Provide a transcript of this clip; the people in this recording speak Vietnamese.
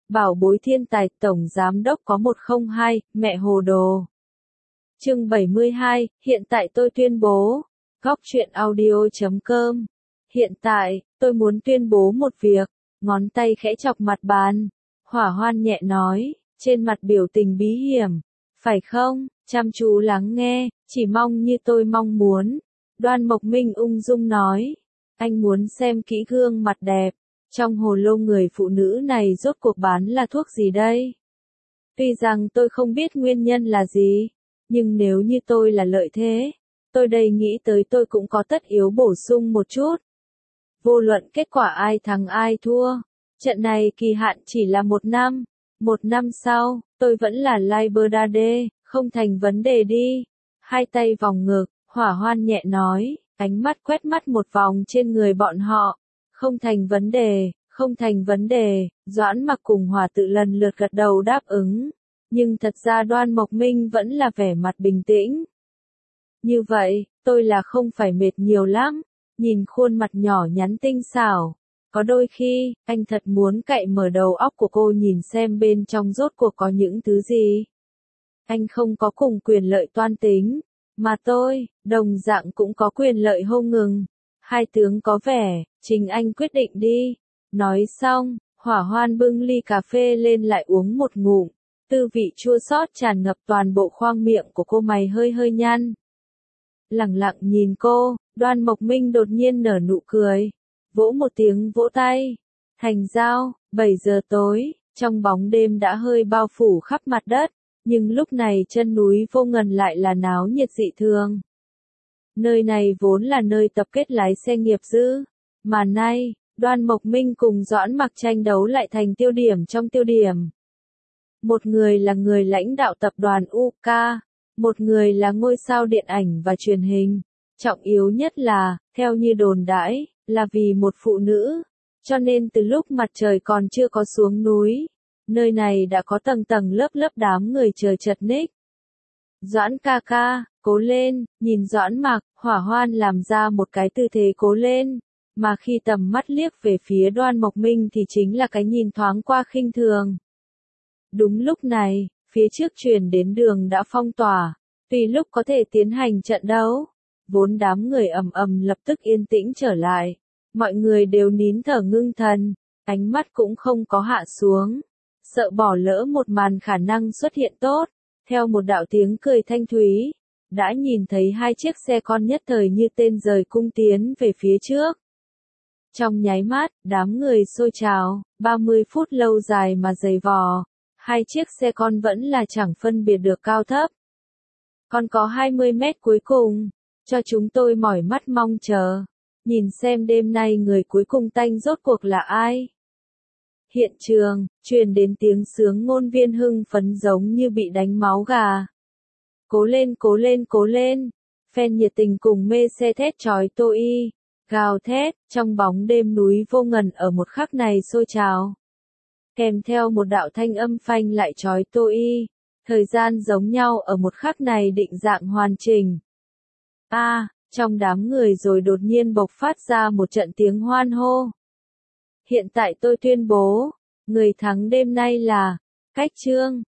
Bảo bối thiên tài tổng giám đốc có 102, mẹ hồ đồ. Chương 72, hiện tại tôi tuyên bố. Góc truyện audio.com. Hiện tại, tôi muốn tuyên bố một việc. Ngón tay khẽ chọc mặt bàn. Hỏa Hoan nhẹ nói, trên mặt biểu tình bí hiểm. Phải không, chăm chú lắng nghe, chỉ mong như tôi mong muốn. Đoan Mộc Minh ung dung nói. Anh muốn xem kỹ gương mặt đẹp. Trong hồ lô người phụ nữ này rốt cuộc bán là thuốc gì đây? Tuy rằng tôi không biết nguyên nhân là gì, nhưng nếu như tôi là lợi thế, tôi đây nghĩ tới tôi cũng có tất yếu bổ sung một chút. Vô luận kết quả ai thắng ai thua, trận này kỳ hạn chỉ là 1 năm. 1 năm sau, tôi vẫn là Liberade, không thành vấn đề đi. Hai tay vòng ngực, Hỏa Hoan nhẹ nói, ánh mắt quét mắt một vòng trên người bọn họ. Không thành vấn đề, không thành vấn đề, Doãn Mặc cùng Hòa Tự lần lượt gật đầu đáp ứng. Nhưng thật ra Đoan Mộc Minh vẫn là vẻ mặt bình tĩnh. Như vậy, tôi là không phải mệt nhiều lắm, nhìn khuôn mặt nhỏ nhắn tinh xảo. Có đôi khi, anh thật muốn cậy mở đầu óc của cô nhìn xem bên trong rốt cuộc có những thứ gì. Anh không có cùng quyền lợi toan tính, mà tôi, đồng dạng cũng có quyền lợi hô ngừng. Hai tướng có vẻ, chính anh quyết định đi. Nói xong, Hỏa Hoan bưng ly cà phê lên lại uống một ngụm. Tư vị chua xót tràn ngập toàn bộ khoang miệng của cô, mày hơi hơi nhăn. Lẳng lặng nhìn cô, Đoan Mộc Minh đột nhiên nở nụ cười. Vỗ một tiếng vỗ tay. Thành giao, 7 giờ tối, trong bóng đêm đã hơi bao phủ khắp mặt đất. Nhưng lúc này chân núi Vô Ngần lại là náo nhiệt dị thường. Nơi này vốn là nơi tập kết lái xe nghiệp dư, mà nay, Đoan Mộc Minh cùng Doãn Mặc tranh đấu lại thành tiêu điểm trong tiêu điểm. Một người là người lãnh đạo tập đoàn UK, một người là ngôi sao điện ảnh và truyền hình. Trọng yếu nhất là, theo như đồn đãi, là vì một phụ nữ. Cho nên từ lúc mặt trời còn chưa có xuống núi, nơi này đã có tầng tầng lớp lớp đám người chờ chật ních. Doãn ca ca, cố lên, nhìn Doãn Mặc, Hỏa Hoan làm ra một cái tư thế cố lên, mà khi tầm mắt liếc về phía Đoan Mộc Minh thì chính là cái nhìn thoáng qua khinh thường. Đúng lúc này, phía trước truyền đến đường đã phong tỏa, tùy lúc có thể tiến hành trận đấu. Vốn đám người ầm ầm lập tức yên tĩnh trở lại, mọi người đều nín thở ngưng thần, ánh mắt cũng không có hạ xuống, sợ bỏ lỡ một màn khả năng xuất hiện tốt. Theo một đạo tiếng cười thanh thúy, đã nhìn thấy hai chiếc xe con nhất thời như tên rời cung tiến về phía trước. Trong nháy mắt, đám người xôi trào, 30 phút lâu dài mà dày vò, hai chiếc xe con vẫn là chẳng phân biệt được cao thấp. Còn có 20 mét cuối cùng, cho chúng tôi mỏi mắt mong chờ, nhìn xem đêm nay người cuối cùng tanh rốt cuộc là ai. Hiện trường, truyền đến tiếng sướng ngôn viên hưng phấn giống như bị đánh máu gà. Cố lên cố lên cố lên, fan nhiệt tình cùng mê xe thét chói tôi y, gào thét, trong bóng đêm núi Vô Ngần ở một khắc này sôi trào. Kèm theo một đạo thanh âm phanh lại chói tôi y, thời gian giống nhau ở một khắc này định dạng hoàn chỉnh. Trong đám người rồi đột nhiên bộc phát ra một trận tiếng hoan hô. Hiện tại tôi tuyên bố, người thắng đêm nay là, Cách Trương,